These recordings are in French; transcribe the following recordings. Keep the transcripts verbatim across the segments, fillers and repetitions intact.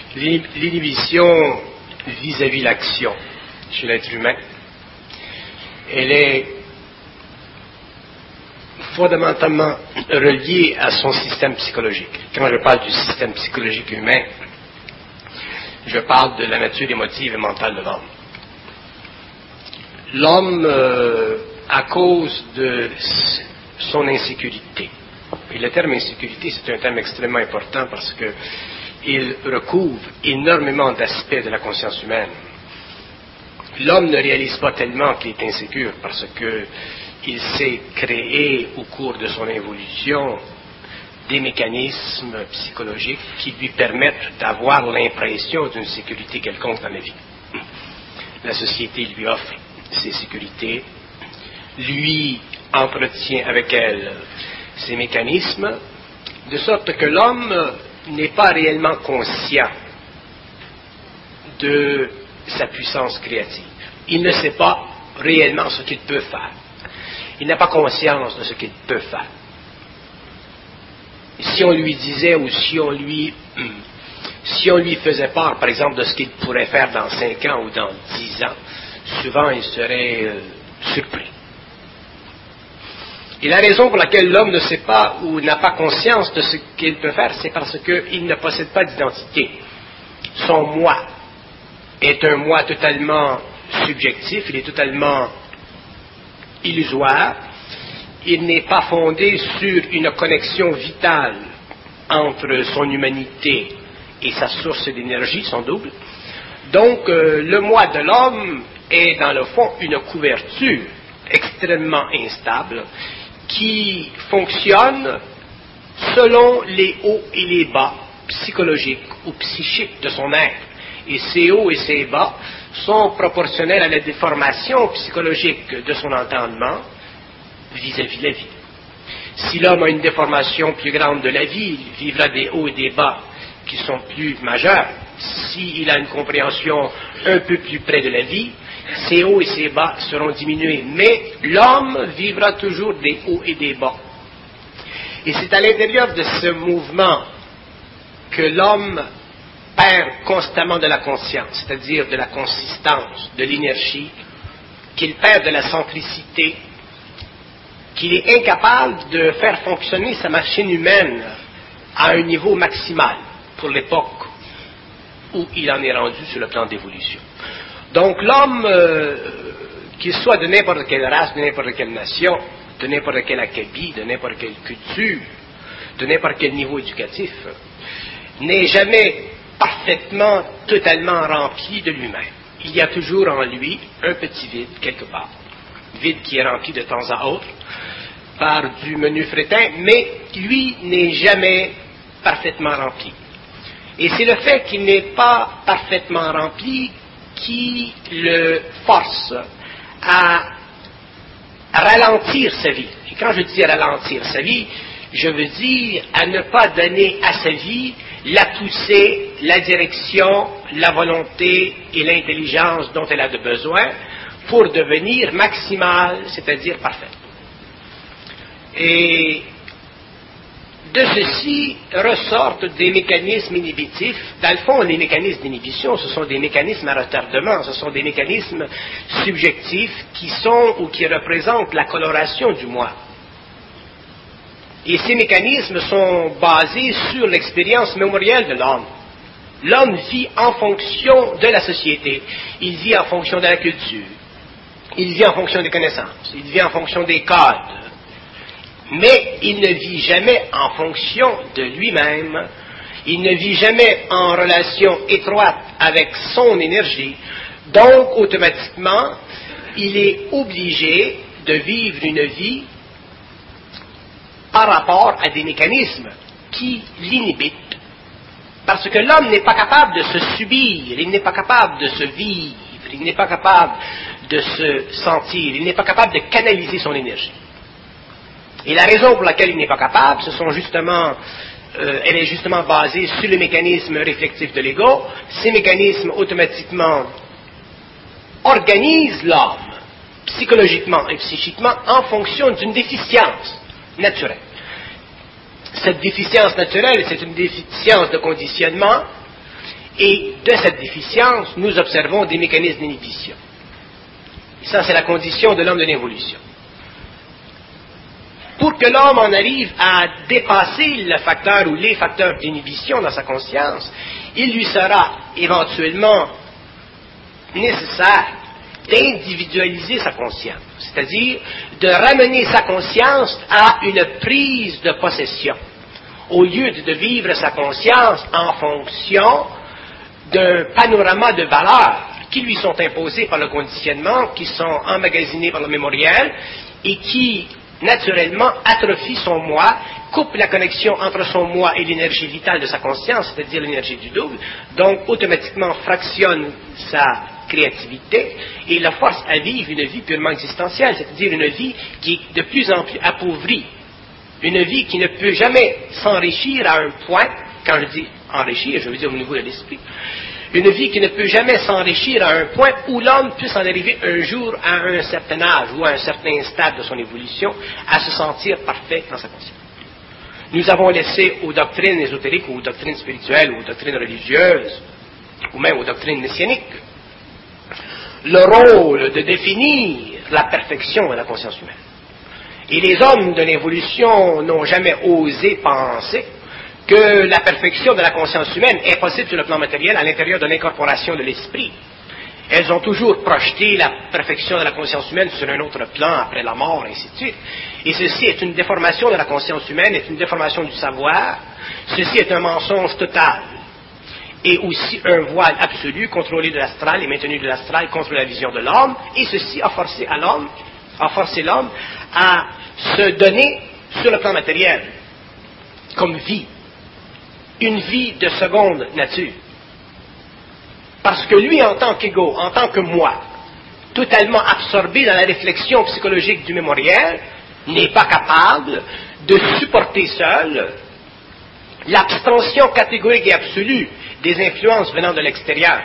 L'inhibition vis-à-vis l'action chez l'être humain, elle est fondamentalement reliée à son système psychologique. Quand je parle du système psychologique humain, je parle de la nature émotive et mentale de l'homme. L'homme, euh, à cause de son insécurité, et le terme insécurité, c'est un terme extrêmement important parce que il recouvre énormément d'aspects de la conscience humaine. L'homme ne réalise pas tellement qu'il est insécure parce qu'il s'est créé au cours de son évolution des mécanismes psychologiques qui lui permettent d'avoir l'impression d'une sécurité quelconque dans la vie. La société lui offre ses sécurités, lui entretient avec elle ses mécanismes, de sorte que l'homme n'est pas réellement conscient de sa puissance créative. Il ne sait pas réellement ce qu'il peut faire. Il n'a pas conscience de ce qu'il peut faire. Si on lui disait ou si on lui, si on lui faisait part, par exemple, de ce qu'il pourrait faire dans cinq ans ou dans dix ans, souvent il serait euh, surpris. Et la raison pour laquelle l'homme ne sait pas ou n'a pas conscience de ce qu'il peut faire, c'est parce qu'il ne possède pas d'identité. Son moi est un moi totalement subjectif, il est totalement illusoire, il n'est pas fondé sur une connexion vitale entre son humanité et sa source d'énergie, son double. Donc, euh, le moi de l'homme est dans le fond une couverture extrêmement instable qui fonctionne selon les hauts et les bas psychologiques ou psychiques de son être. Et ces hauts et ces bas sont proportionnels à la déformation psychologique de son entendement vis-à-vis de la vie. Si l'homme a une déformation plus grande de la vie, il vivra des hauts et des bas qui sont plus majeurs. S'il a une compréhension un peu plus près de la vie, ses hauts et ses bas seront diminués. Mais l'homme vivra toujours des hauts et des bas. Et c'est à l'intérieur de ce mouvement que l'homme perd constamment de la conscience, c'est-à-dire de la consistance, de l'énergie, qu'il perd de la centricité, qu'il est incapable de faire fonctionner sa machine humaine à un niveau maximal pour l'époque où il en est rendu sur le plan d'évolution. Donc l'homme, euh, qu'il soit de n'importe quelle race, de n'importe quelle nation, de n'importe quel acabit, de n'importe quelle culture, de n'importe quel niveau éducatif, n'est jamais parfaitement, totalement rempli de lui-même. Il y a toujours en lui un petit vide quelque part. Vide qui est rempli de temps à autre par du menu frétin, mais lui n'est jamais parfaitement rempli. Et c'est le fait qu'il n'est pas parfaitement rempli qui le force à ralentir sa vie. Et quand je dis ralentir sa vie, je veux dire à ne pas donner à sa vie la poussée, la direction, la volonté et l'intelligence dont elle a de besoin pour devenir maximale, c'est-à-dire parfaite. Et de ceci ressortent des mécanismes inhibitifs. Dans le fond, les mécanismes d'inhibition, ce sont des mécanismes à retardement, ce sont des mécanismes subjectifs qui sont ou qui représentent la coloration du moi. Et ces mécanismes sont basés sur l'expérience mémorielle de l'homme. L'homme vit en fonction de la société, il vit en fonction de la culture, il vit en fonction des connaissances, il vit en fonction des codes. Mais il ne vit jamais en fonction de lui-même, il ne vit jamais en relation étroite avec son énergie, donc automatiquement, il est obligé de vivre une vie par rapport à des mécanismes qui l'inhibitent. Parce que l'homme n'est pas capable de se subir, il n'est pas capable de se vivre, il n'est pas capable de se sentir, il n'est pas capable de canaliser son énergie. Et la raison pour laquelle il n'est pas capable, ce sont justement, euh, elle est justement basée sur le mécanisme réflexif de l'ego. Ces mécanismes automatiquement organisent l'homme psychologiquement et psychiquement en fonction d'une déficience naturelle. Cette déficience naturelle, c'est une déficience de conditionnement Et de cette déficience, nous observons des mécanismes d'inhibition. Et ça, c'est la condition de l'homme de l'évolution. Pour que l'homme en arrive à dépasser le facteur ou les facteurs d'inhibition dans sa conscience, il lui sera éventuellement nécessaire d'individualiser sa conscience, c'est-à-dire de ramener sa conscience à une prise de possession, au lieu de vivre sa conscience en fonction d'un panorama de valeurs qui lui sont imposées par le conditionnement, qui sont emmagasinées par le mémoriel et qui, naturellement, atrophient son moi, coupe la connexion entre son moi et l'énergie vitale de sa conscience, c'est-à-dire l'énergie du double, donc automatiquement fractionne sa créativité et la force à vivre une vie purement existentielle, c'est-à-dire une vie qui est de plus en plus appauvrie, une vie qui ne peut jamais s'enrichir à un point, quand je dis enrichir, je veux dire au niveau de l'esprit, une vie qui ne peut jamais s'enrichir à un point où l'homme puisse en arriver un jour à un certain âge ou à un certain stade de son évolution à se sentir parfait dans sa conscience. Nous avons laissé aux doctrines ésotériques ou aux doctrines spirituelles ou aux doctrines religieuses ou même aux doctrines messianiques le rôle de définir la perfection de la conscience humaine. Et les hommes de l'évolution n'ont jamais osé penser que la perfection de la conscience humaine est possible sur le plan matériel à l'intérieur de l'incorporation de l'esprit. Elles ont toujours projeté la perfection de la conscience humaine sur un autre plan après la mort, et ainsi de suite. Et ceci est une déformation de la conscience humaine, est une déformation du savoir. Ceci est un mensonge total. Et aussi un voile absolu, contrôlé de l'astral et maintenu de l'astral contre la vision de l'homme. Et ceci a forcé à l'homme, a forcé l'homme à se donner sur le plan matériel comme vie. Une vie de seconde nature. Parce que lui, en tant qu'égo, en tant que moi, totalement absorbé dans la réflexion psychologique du mémoriel, n'est pas capable de supporter seul l'abstention catégorique et absolue des influences venant de l'extérieur.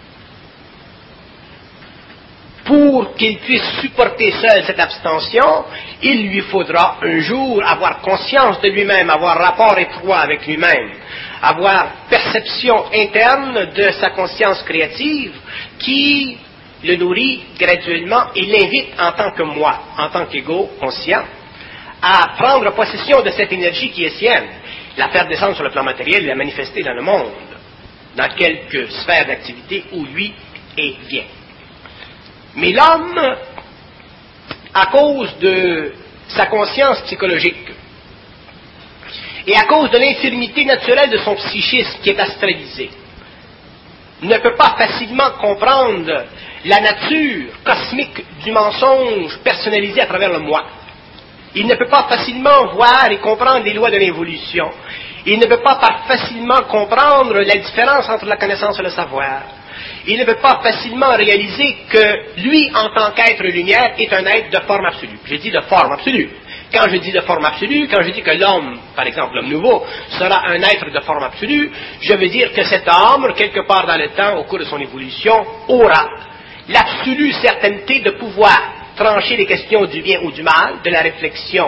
Pour qu'il puisse supporter seul cette abstention, il lui faudra un jour avoir conscience de lui-même, avoir rapport étroit avec lui-même, avoir perception interne de sa conscience créative qui le nourrit graduellement et l'invite en tant que moi, en tant qu'égo conscient, à prendre possession de cette énergie qui est sienne, la faire descendre sur le plan matériel et la manifester dans le monde, dans quelques sphères d'activité où lui est bien. Mais l'homme, à cause de sa conscience psychologique et à cause de l'infirmité naturelle de son psychisme qui est astralisé, ne peut pas facilement comprendre la nature cosmique du mensonge personnalisé à travers le moi. Il ne peut pas facilement voir et comprendre les lois de l'évolution. Il ne peut pas facilement comprendre la différence entre la connaissance et le savoir. Il ne peut pas facilement réaliser que lui, en tant qu'être lumière, est un être de forme absolue. J'ai dit de forme absolue. Quand je dis de forme absolue, quand je dis que l'homme, par exemple l'homme nouveau, sera un être de forme absolue, je veux dire que cet homme, quelque part dans le temps, au cours de son évolution, aura l'absolue certaineté de pouvoir trancher les questions du bien ou du mal, de la réflexion,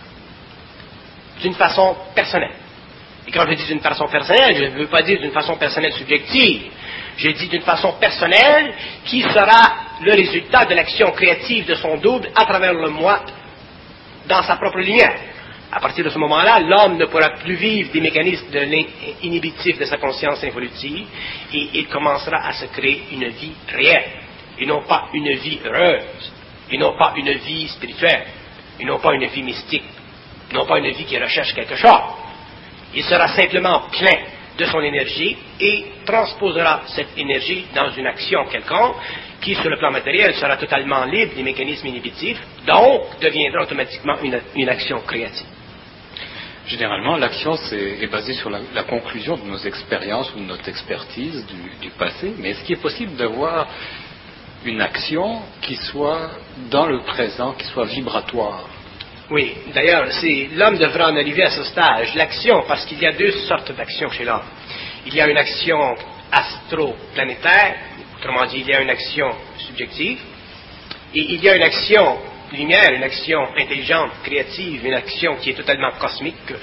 d'une façon personnelle. Et quand je dis d'une façon personnelle, je ne veux pas dire d'une façon personnelle subjective. Je dis d'une façon personnelle qui sera le résultat de l'action créative de son double à travers le moi dans sa propre lumière. À partir de ce moment-là, l'homme ne pourra plus vivre des mécanismes de inhibitifs de sa conscience involutive et il commencera à se créer une vie réelle et non pas une vie heureuse, et non pas une vie spirituelle, et non pas une vie mystique, et non pas une vie qui recherche quelque chose. Il sera simplement plein de son énergie et transposera cette énergie dans une action quelconque qui, sur le plan matériel, sera totalement libre des mécanismes inhibitifs, donc deviendra automatiquement une, une action créative. Généralement, l'action c'est, est basée sur la, la conclusion de nos expériences ou de notre expertise du, du passé, mais est-ce qu'il est possible d'avoir une action qui soit dans le présent, qui soit vibratoire? Oui, d'ailleurs, c'est, l'homme devra en arriver à ce stage, l'action, parce qu'il y a deux sortes d'actions chez l'homme. Il y a une action astro-planétaire, autrement dit, il y a une action subjective, et il y a une action lumière, une action intelligente, créative, une action qui est totalement cosmique,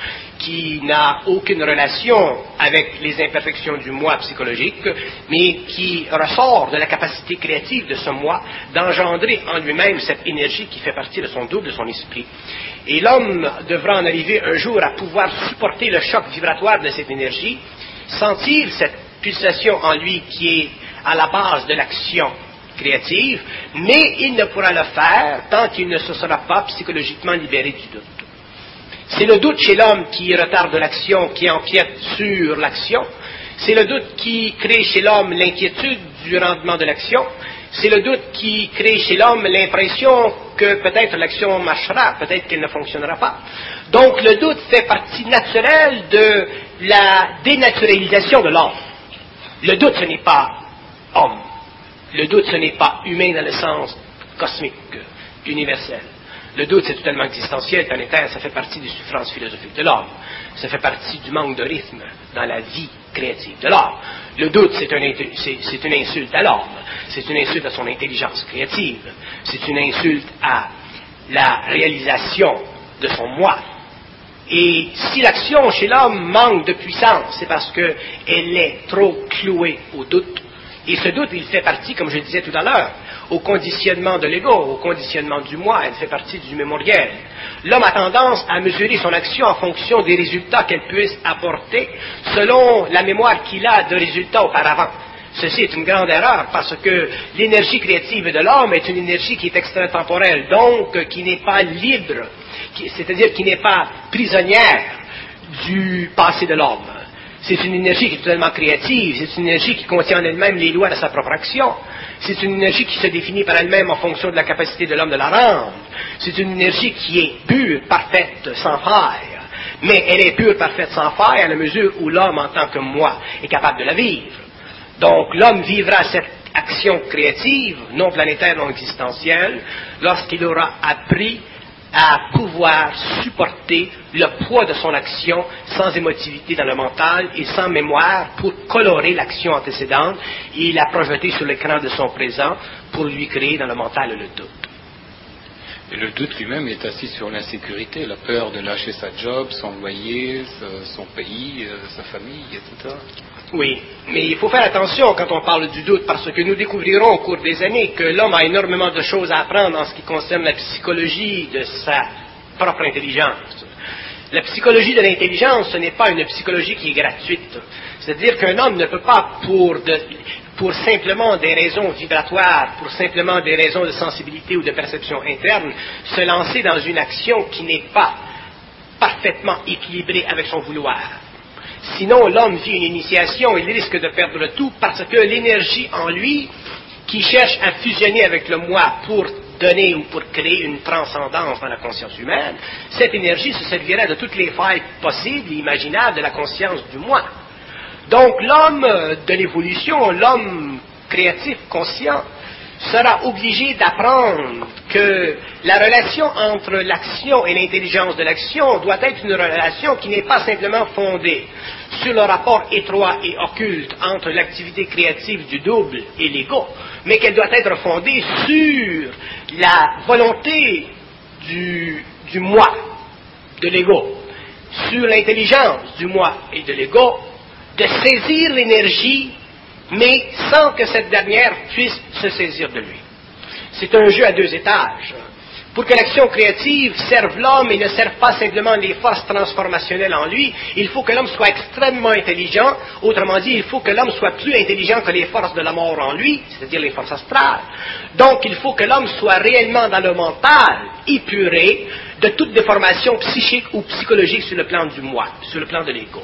qui n'a aucune relation avec les imperfections du moi psychologique, mais qui ressort de la capacité créative de ce moi d'engendrer en lui-même cette énergie qui fait partie de son double, de son esprit. Et l'homme devra en arriver un jour à pouvoir supporter le choc vibratoire de cette énergie, sentir cette pulsation en lui qui est à la base de l'action créative, mais il ne pourra le faire tant qu'il ne se sera pas psychologiquement libéré du doute. C'est le doute chez l'homme qui retarde l'action, qui empiète sur l'action. C'est le doute qui crée chez l'homme l'inquiétude du rendement de l'action. C'est le doute qui crée chez l'homme l'impression que peut-être l'action marchera, peut-être qu'elle ne fonctionnera pas. Donc le doute fait partie naturelle de la dénaturalisation de l'homme. Le doute, ce n'est pas homme. Le doute, ce n'est pas humain dans le sens cosmique, universel. Le doute, c'est totalement existentiel, planétaire, ça fait partie des souffrances philosophiques de l'homme. Ça fait partie du manque de rythme dans la vie créative de l'homme. Le doute, c'est, un, c'est, c'est une insulte à l'homme. C'est une insulte à son intelligence créative. C'est une insulte à la réalisation de son moi. Et si l'action chez l'homme manque de puissance, c'est parce qu'elle est trop clouée au doute. Et ce doute, il fait partie, comme je le disais tout à l'heure, au conditionnement de l'ego, au conditionnement du moi, elle fait partie du mémoriel. L'homme a tendance à mesurer son action en fonction des résultats qu'elle puisse apporter selon la mémoire qu'il a de résultats auparavant. Ceci est une grande erreur parce que l'énergie créative de l'homme est une énergie qui est extratemporelle, donc qui n'est pas libre, qui, c'est-à-dire qui n'est pas prisonnière du passé de l'homme. C'est une énergie qui est totalement créative, c'est une énergie qui contient en elle-même les lois de sa propre action. C'est une énergie qui se définit par elle-même en fonction de la capacité de l'homme de la rendre. C'est une énergie qui est pure, parfaite, sans faille. Mais elle est pure, parfaite, sans faille à la mesure où l'homme, en tant que moi, est capable de la vivre. Donc l'homme vivra cette action créative, non planétaire, non existentielle, lorsqu'il aura appris à pouvoir supporter le poids de son action sans émotivité dans le mental et sans mémoire pour colorer l'action antécédente et la projeter sur l'écran de son présent pour lui créer dans le mental le doute. Et le doute lui-même est assis sur l'insécurité, la peur de lâcher sa job, son loyer, son pays, sa famille, et cetera. Oui, mais il faut faire attention quand on parle du doute, parce que nous découvrirons au cours des années que l'homme a énormément de choses à apprendre en ce qui concerne la psychologie de sa propre intelligence. La psychologie de l'intelligence, ce n'est pas une psychologie qui est gratuite. C'est-à-dire qu'un homme ne peut pas, pour, de, pour simplement des raisons vibratoires, pour simplement des raisons de sensibilité ou de perception interne, se lancer dans une action qui n'est pas parfaitement équilibrée avec son vouloir. Sinon, l'homme vit une initiation, il risque de perdre le tout parce que l'énergie en lui, qui cherche à fusionner avec le moi pour donner ou pour créer une transcendance dans la conscience humaine, cette énergie se servirait de toutes les failles possibles et imaginables de la conscience du moi. Donc l'homme de l'évolution, l'homme créatif, conscient, sera obligé d'apprendre que la relation entre l'action et l'intelligence de l'action doit être une relation qui n'est pas simplement fondée sur le rapport étroit et occulte entre l'activité créative du double et l'ego, mais qu'elle doit être fondée sur la volonté du, du moi, de l'ego, sur l'intelligence du moi et de l'ego, de saisir l'énergie mais sans que cette dernière puisse se saisir de lui. C'est un jeu à deux étages. Pour que l'action créative serve l'homme et ne serve pas simplement les forces transformationnelles en lui, il faut que l'homme soit extrêmement intelligent. Autrement dit, il faut que l'homme soit plus intelligent que les forces de la mort en lui, c'est-à-dire les forces astrales. Donc, il faut que l'homme soit réellement dans le mental, épuré de toute déformation psychique ou psychologique sur le plan du moi, sur le plan de l'ego.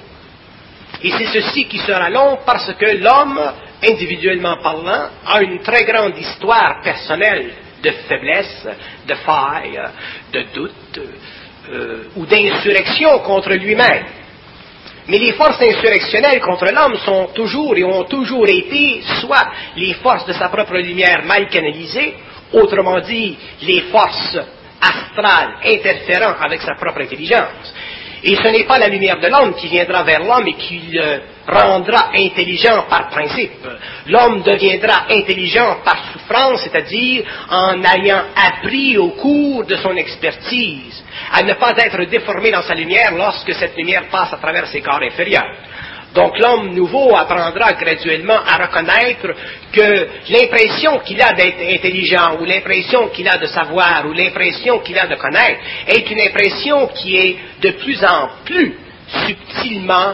Et c'est ceci qui sera long parce que l'homme, individuellement parlant, a une très grande histoire personnelle de faiblesse, de faille, de doute euh, ou d'insurrection contre lui-même. Mais les forces insurrectionnelles contre l'homme sont toujours et ont toujours été soit les forces de sa propre lumière mal canalisées, autrement dit, les forces astrales interférant avec sa propre intelligence. Et ce n'est pas la lumière de l'homme qui viendra vers l'homme et qui le rendra intelligent par principe. L'homme deviendra intelligent par souffrance, c'est-à-dire en ayant appris au cours de son expertise à ne pas être déformé dans sa lumière lorsque cette lumière passe à travers ses corps inférieurs. Donc l'homme nouveau apprendra graduellement à reconnaître que l'impression qu'il a d'être intelligent, ou l'impression qu'il a de savoir, ou l'impression qu'il a de connaître, est une impression qui est de plus en plus subtilement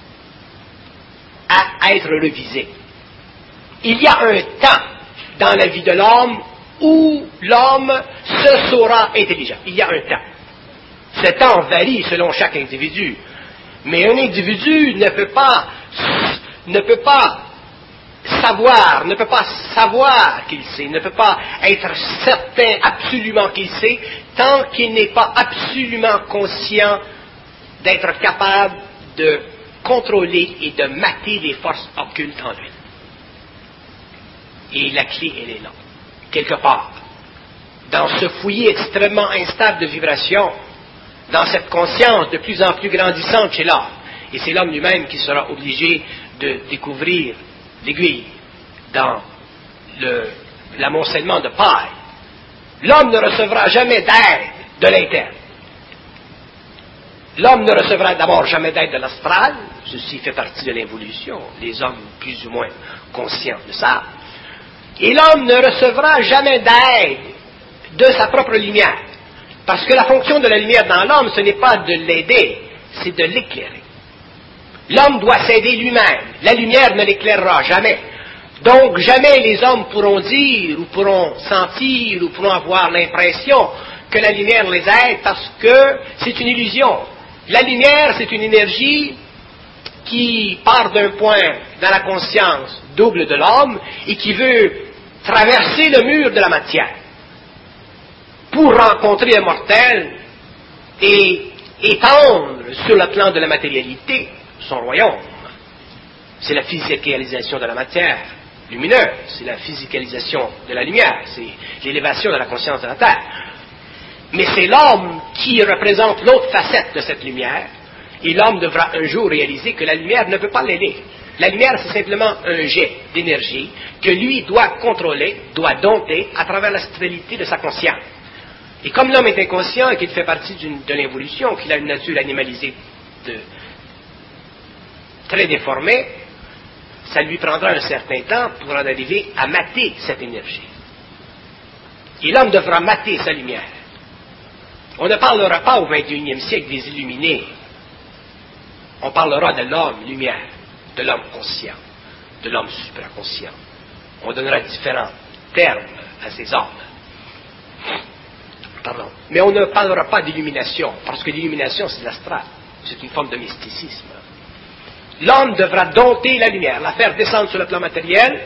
à être revisée. Il y a un temps dans la vie de l'homme où l'homme se saura intelligent. Il y a un temps. Ce temps varie selon chaque individu. Mais un individu ne peut pas, ne peut pas savoir, ne peut pas savoir qu'il sait, ne peut pas être certain absolument qu'il sait, tant qu'il n'est pas absolument conscient d'être capable de contrôler et de mater les forces occultes en lui. Et la clé, elle est là, quelque part. Dans ce fouillis extrêmement instable de vibrations, dans cette conscience de plus en plus grandissante chez l'homme. Et c'est l'homme lui-même qui sera obligé de découvrir l'aiguille dans le, l'amoncellement de paille. L'homme ne recevra jamais d'aide de l'interne. L'homme ne recevra d'abord jamais d'aide de l'astral, ceci fait partie de l'évolution, les hommes plus ou moins conscients de ça. Et l'homme ne recevra jamais d'aide de sa propre lumière. Parce que la fonction de la lumière dans l'homme, ce n'est pas de l'aider, c'est de l'éclairer. L'homme doit s'aider lui-même. La lumière ne l'éclairera jamais. Donc jamais les hommes pourront dire, ou pourront sentir, ou pourront avoir l'impression que la lumière les aide parce que c'est une illusion. La lumière, c'est une énergie qui part d'un point dans la conscience double de l'homme et qui veut traverser le mur de la matière pour rencontrer un mortel et étendre sur le plan de la matérialité son royaume. C'est la physicalisation de la matière lumineuse, c'est la physicalisation de la lumière, c'est l'élévation de la conscience de la Terre. Mais c'est l'homme qui représente l'autre facette de cette lumière, et l'homme devra un jour réaliser que la lumière ne peut pas l'aider. La lumière, c'est simplement un jet d'énergie que lui doit contrôler, doit dompter à travers la stabilité de sa conscience. Et comme l'homme est inconscient et qu'il fait partie d'une, de l'évolution, qu'il a une nature animalisée de, très déformée, ça lui prendra un certain temps pour en arriver à mater cette énergie. Et l'homme devra mater sa lumière. On ne parlera pas au vingt et unième siècle des illuminés. On parlera de l'homme lumière, de l'homme conscient, de l'homme supraconscient. On donnera différents termes à ces hommes. Pardon. Mais on ne parlera pas d'illumination, parce que l'illumination, c'est l'astral. C'est une forme de mysticisme. L'homme devra dompter la lumière, la faire descendre sur le plan matériel,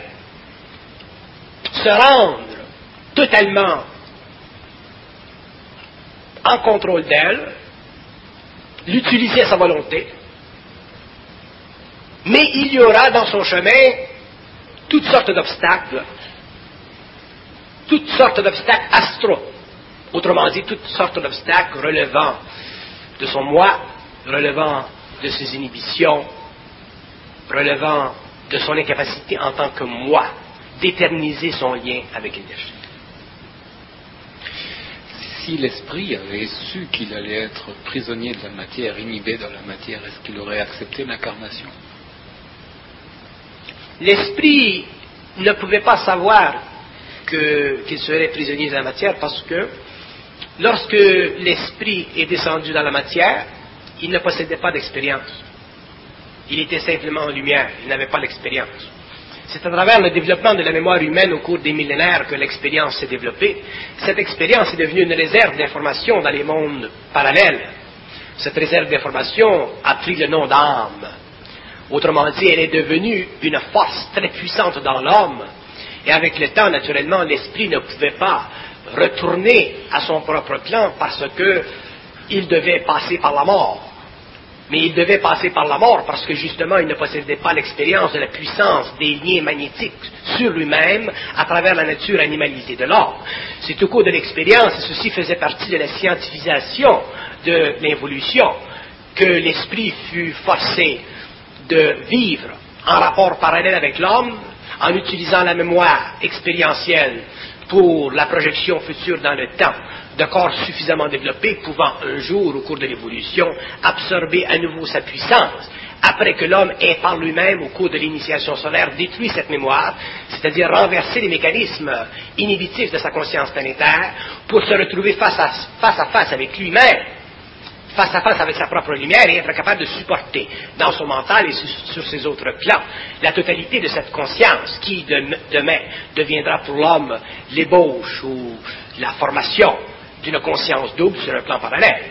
se rendre totalement en contrôle d'elle, l'utiliser à sa volonté, mais il y aura dans son chemin toutes sortes d'obstacles, toutes sortes d'obstacles astraux. Autrement dit, toutes sortes d'obstacles relevant de son moi, relevant de ses inhibitions, relevant de son incapacité en tant que moi d'éterniser son lien avec l'énergie. Si l'esprit avait su qu'il allait être prisonnier de la matière, inhibé dans la matière, est-ce qu'il aurait accepté l'incarnation? L'esprit ne pouvait pas savoir que, qu'il serait prisonnier de la matière parce que lorsque l'esprit est descendu dans la matière, il ne possédait pas d'expérience. Il était simplement en lumière, il n'avait pas l'expérience. C'est à travers le développement de la mémoire humaine au cours des millénaires que l'expérience s'est développée. Cette expérience est devenue une réserve d'information dans les mondes parallèles. Cette réserve d'information a pris le nom d'âme. Autrement dit, elle est devenue une force très puissante dans l'homme. Et avec le temps, naturellement, l'esprit ne pouvait pas retourner à son propre plan parce qu'il devait passer par la mort. Mais il devait passer par la mort parce que justement il ne possédait pas l'expérience de la puissance des liens magnétiques sur lui-même à travers la nature animalisée de l'homme. C'est au cours de l'expérience, et ceci faisait partie de la scientifisation de l'évolution, que l'esprit fut forcé de vivre en rapport parallèle avec l'homme en utilisant la mémoire expérientielle pour la projection future dans le temps de corps suffisamment développés pouvant un jour, au cours de l'évolution, absorber à nouveau sa puissance, après que l'homme ait par lui-même, au cours de l'initiation solaire, détruit cette mémoire, c'est-à-dire renversé les mécanismes inhibitifs de sa conscience planétaire, pour se retrouver face à face, à face avec lui-même, face à face avec sa propre lumière, et être capable de supporter dans son mental et sur ses autres plans la totalité de cette conscience qui demain deviendra pour l'homme l'ébauche ou la formation d'une conscience double sur un plan parallèle.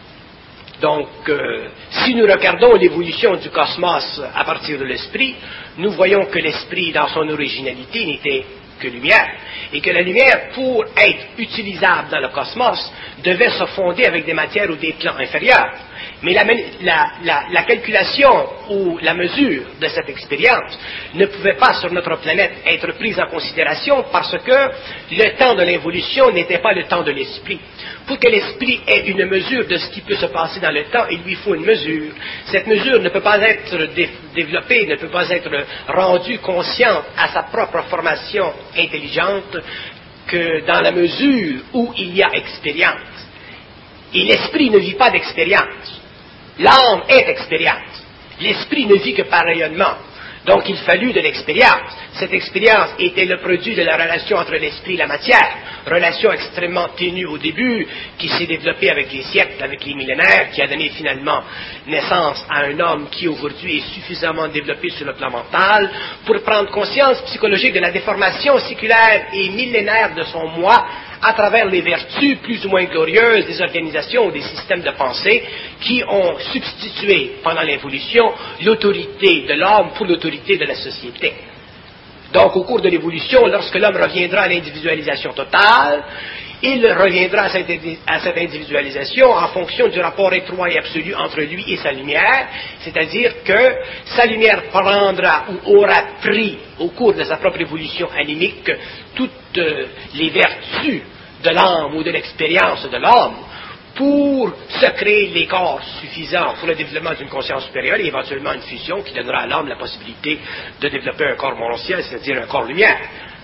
Donc, euh, si nous regardons l'évolution du cosmos à partir de l'esprit, nous voyons que l'esprit, dans son originalité, n'était que lumière, et que la lumière, pour être utilisable dans le cosmos, devait se fonder avec des matières ou des plans inférieurs. Mais la, la, la, la calculation ou la mesure de cette expérience ne pouvait pas sur notre planète être prise en considération parce que le temps de l'évolution n'était pas le temps de l'esprit. Pour que l'esprit ait une mesure de ce qui peut se passer dans le temps, il lui faut une mesure. Cette mesure ne peut pas être dé- développée, ne peut pas être rendue consciente à sa propre formation intelligente que dans la mesure où il y a expérience. Et l'esprit ne vit pas d'expérience. L'âme est expérience. L'esprit ne vit que par rayonnement. Donc il fallut de l'expérience. Cette expérience était le produit de la relation entre l'esprit et la matière. Relation extrêmement ténue au début, qui s'est développée avec les siècles, avec les millénaires, qui a donné finalement naissance à un homme qui aujourd'hui est suffisamment développé sur le plan mental pour prendre conscience psychologique de la déformation séculaire et millénaire de son moi à travers les vertus plus ou moins glorieuses des organisations ou des systèmes de pensée qui ont substitué pendant l'évolution l'autorité de l'homme pour l'autorité de la société. Donc, au cours de l'évolution, lorsque l'homme reviendra à l'individualisation totale, il reviendra à cette, à cette individualisation en fonction du rapport étroit et absolu entre lui et sa lumière, c'est-à-dire que sa lumière prendra ou aura pris, au cours de sa propre évolution animique, toutes euh, les vertus de l'âme ou de l'expérience de l'homme pour se créer les corps suffisants pour le développement d'une conscience supérieure et éventuellement une fusion qui donnera à l'homme la possibilité de développer un corps montciel, c'est-à-dire un corps lumière.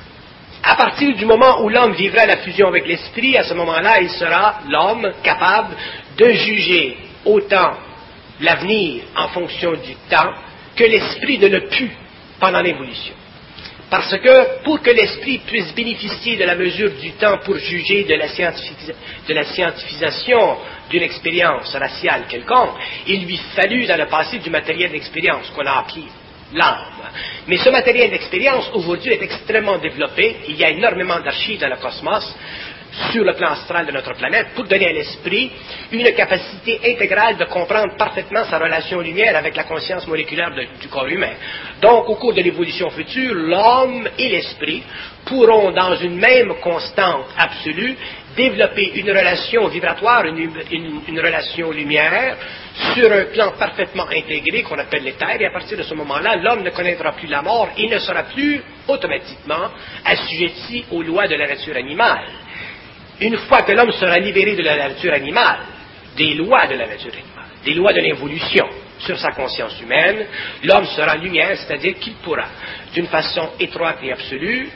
À partir du moment où l'homme vivra la fusion avec l'esprit, à ce moment-là, il sera, l'homme, capable de juger autant l'avenir en fonction du temps que l'esprit ne le put pendant l'évolution. Parce que pour que l'esprit puisse bénéficier de la mesure du temps pour juger de la, scientifi- de la scientifisation d'une expérience raciale quelconque, il lui fallut dans le passé du matériel d'expérience qu'on a appris l'âme. Mais ce matériel d'expérience aujourd'hui est extrêmement développé, il y a énormément d'archives dans le cosmos sur le plan astral de notre planète pour donner à l'esprit une capacité intégrale de comprendre parfaitement sa relation lumière avec la conscience moléculaire de, du corps humain. Donc, au cours de l'évolution future, l'homme et l'esprit pourront, dans une même constante absolue, développer une relation vibratoire, une, une, une relation lumière, sur un plan parfaitement intégré qu'on appelle l'éther, et à partir de ce moment-là, l'homme ne connaîtra plus la mort et ne sera plus automatiquement assujetti aux lois de la nature animale. Une fois que l'homme sera libéré de la nature animale, des lois de la nature animale, des lois de l'évolution sur sa conscience humaine, l'homme sera lumière, c'est-à-dire qu'il pourra, d'une façon étroite et absolue,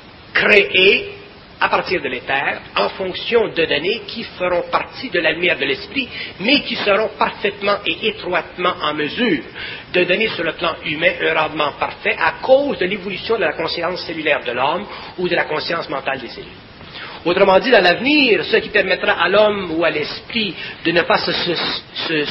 créer à partir de l'éther, en fonction de données qui feront partie de la lumière de l'esprit, mais qui seront parfaitement et étroitement en mesure de donner sur le plan humain un rendement parfait à cause de l'évolution de la conscience cellulaire de l'homme ou de la conscience mentale des cellules. Autrement dit, dans l'avenir, ce qui permettra à l'homme ou à l'esprit de ne pas se, se, se,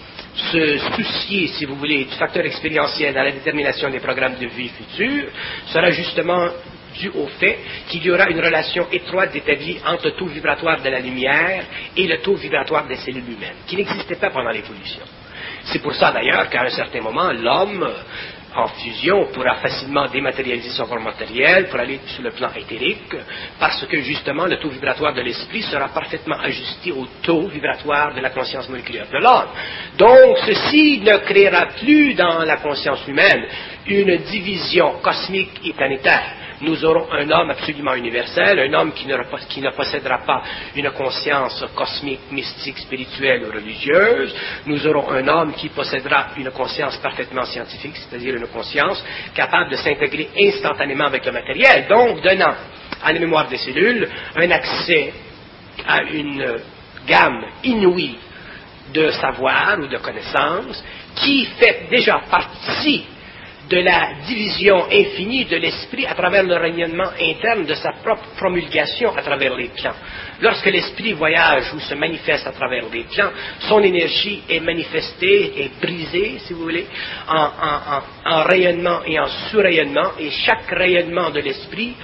se soucier, si vous voulez, du facteur expérientiel dans la détermination des programmes de vie futurs, sera justement dû au fait qu'il y aura une relation étroite établie entre le taux vibratoire de la lumière et le taux vibratoire des cellules humaines, qui n'existait pas pendant l'évolution. C'est pour ça d'ailleurs qu'à un certain moment, l'homme, en fusion, pourra facilement dématérialiser son corps matériel pour aller sur le plan éthérique, parce que justement le taux vibratoire de l'esprit sera parfaitement ajusté au taux vibratoire de la conscience moléculaire de l'homme. Donc ceci ne créera plus dans la conscience humaine une division cosmique et planétaire. Nous aurons un homme absolument universel, un homme qui ne, qui ne possédera pas une conscience cosmique, mystique, spirituelle ou religieuse. Nous aurons un homme qui possédera une conscience parfaitement scientifique, c'est-à-dire une conscience capable de s'intégrer instantanément avec le matériel, donc donnant à la mémoire des cellules un accès a une gamme inouïe de savoir ou de connaissances qui fait déjà partie de la division infinie de l'esprit à travers le rayonnement interne de sa propre promulgation à travers les plans. Lorsque l'esprit voyage ou se manifeste à travers les plans, son énergie est manifestée, est brisée, si vous voulez, en, en, en, en rayonnement et en sous-rayonnement, et chaque rayonnement de l'esprit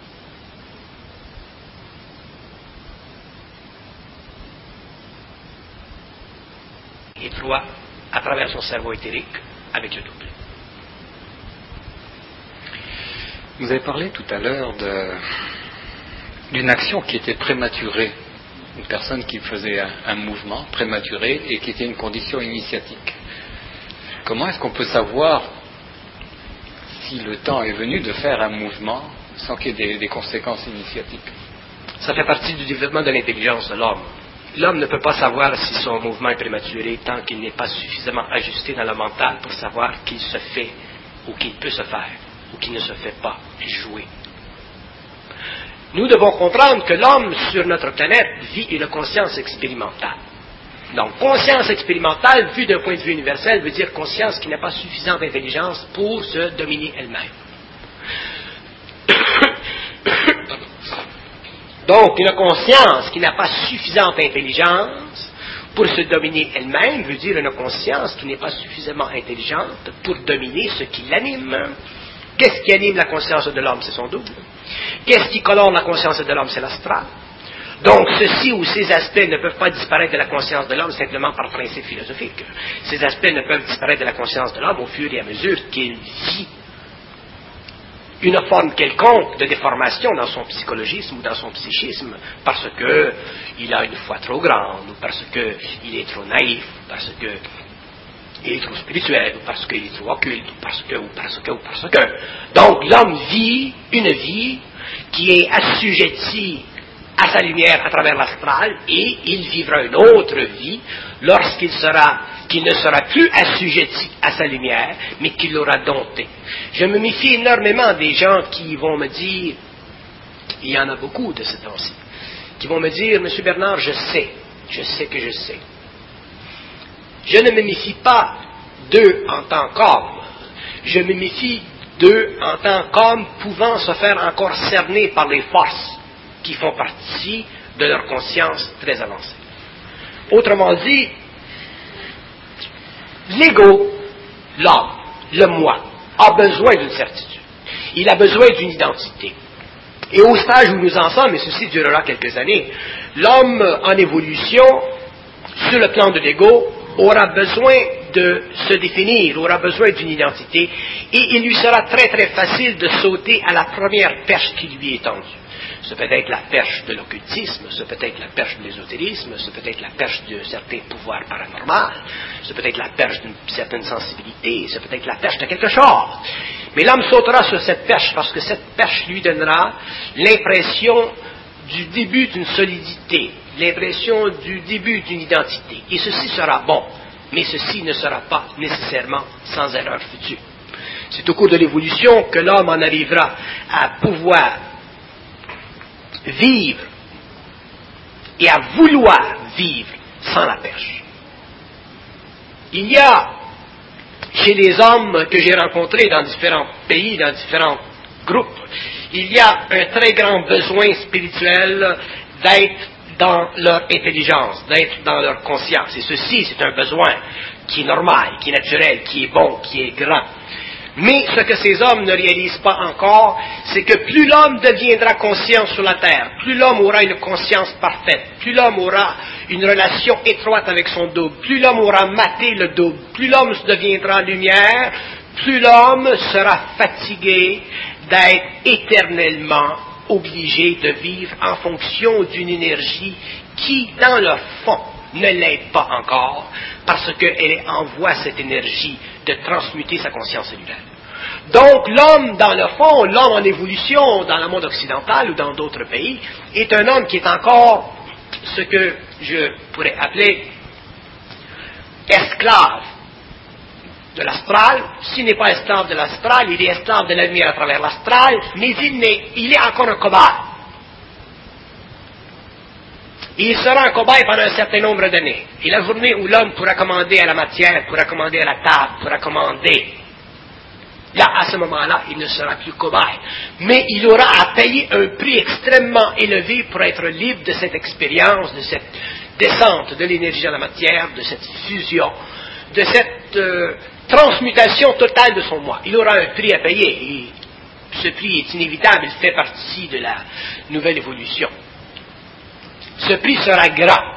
étroit à travers son cerveau éthérique avec le double. Vous avez parlé tout à l'heure de, d'une action qui était prématurée, une personne qui faisait un, un mouvement prématuré et qui était une condition initiatique. Comment est-ce qu'on peut savoir si le temps est venu de faire un mouvement sans qu'il y ait des, des conséquences initiatiques? Ça fait partie du développement de l'intelligence de l'homme. L'homme ne peut pas savoir si son mouvement est prématuré tant qu'il n'est pas suffisamment ajusté dans le mental pour savoir qu'il se fait ou qu'il peut se faire ou qu'il ne se fait pas jouer. Nous devons comprendre que l'homme sur notre planète vit une conscience expérimentale. Donc, conscience expérimentale, vue d'un point de vue universel, veut dire conscience qui n'a pas suffisante intelligence pour se dominer elle-même. Donc, une conscience qui n'a pas suffisante intelligence pour se dominer elle-même veut dire une conscience qui n'est pas suffisamment intelligente pour dominer ce qui l'anime. Qu'est-ce qui anime la conscience de l'homme? C'est son double. Qu'est-ce qui colore la conscience de l'homme? C'est l'astral. Donc, ceci ou ces aspects ne peuvent pas disparaître de la conscience de l'homme simplement par principe philosophique. Ces aspects ne peuvent disparaître de la conscience de l'homme au fur et à mesure qu'il vit une forme quelconque de déformation dans son psychologisme ou dans son psychisme, parce qu'il a une foi trop grande, ou parce qu'il est trop naïf, ou parce qu'il est trop spirituel, ou parce qu'il est trop occulte, ou parce que, ou parce que, ou parce que. Donc l'homme vit une vie qui est assujettie à sa lumière à travers l'astral, et il vivra une autre vie lorsqu'il sera, qu'il ne sera plus assujetti à sa lumière, mais qu'il l'aura dompté. Je me méfie énormément des gens qui vont me dire, il y en a beaucoup de ce temps-ci, qui vont me dire, Monsieur Bernard, je sais, je sais que je sais. Je ne me méfie pas d'eux en tant qu'hommes, je me méfie d'eux en tant qu'hommes pouvant se faire encore cerner par les forces qui font partie de leur conscience très avancée. Autrement dit, l'ego, l'homme, le moi, a besoin d'une certitude. Il a besoin d'une identité. Et au stage où nous en sommes, et ceci durera quelques années, l'homme en évolution, sur le plan de l'ego, aura besoin de se définir, aura besoin d'une identité, et il lui sera très très facile de sauter à la première perche qui lui est tendue. Ce peut être la perche de l'occultisme, ce peut être la perche de l'ésotérisme, ce peut être la perche de certains pouvoirs paranormaux, ce peut être la perche d'une certaine sensibilité, ce peut être la perche de quelque chose. Mais l'homme sautera sur cette perche parce que cette perche lui donnera l'impression du début d'une solidité, l'impression du début d'une identité. Et ceci sera bon, mais ceci ne sera pas nécessairement sans erreur future. C'est au cours de l'évolution que l'homme en arrivera à pouvoir vivre et à vouloir vivre sans la perche. Il y a chez les hommes que j'ai rencontrés dans différents pays, dans différents groupes, il y a un très grand besoin spirituel d'être dans leur intelligence, d'être dans leur conscience. Et ceci, c'est un besoin qui est normal, qui est naturel, qui est bon, qui est grand. Mais ce que ces hommes ne réalisent pas encore, c'est que plus l'homme deviendra conscient sur la terre, plus l'homme aura une conscience parfaite, plus l'homme aura une relation étroite avec son double, plus l'homme aura maté le double, plus l'homme deviendra lumière, plus l'homme sera fatigué d'être éternellement obligé de vivre en fonction d'une énergie qui, dans le fond, ne l'aide pas encore, parce qu'elle envoie cette énergie de transmuter sa conscience cellulaire. Donc l'homme, dans le fond, l'homme en évolution dans le monde occidental ou dans d'autres pays, est un homme qui est encore ce que je pourrais appeler esclave de l'astral. S'il n'est pas esclave de l'astral, il est esclave de la lumière à travers l'astral, mais il, n'est, il est encore un cobaye. Et il sera un cobaye pendant un certain nombre d'années. Et la journée où l'homme pourra commander à la matière, pourra commander à la table, pourra commander, là, à ce moment-là, il ne sera plus cobaye. Mais il aura à payer un prix extrêmement élevé pour être libre de cette expérience, de cette descente de l'énergie dans la matière, de cette fusion, de cette euh, transmutation totale de son moi. Il aura un prix à payer. Et ce prix est inévitable, il fait partie de la nouvelle évolution. Ce prix sera grand.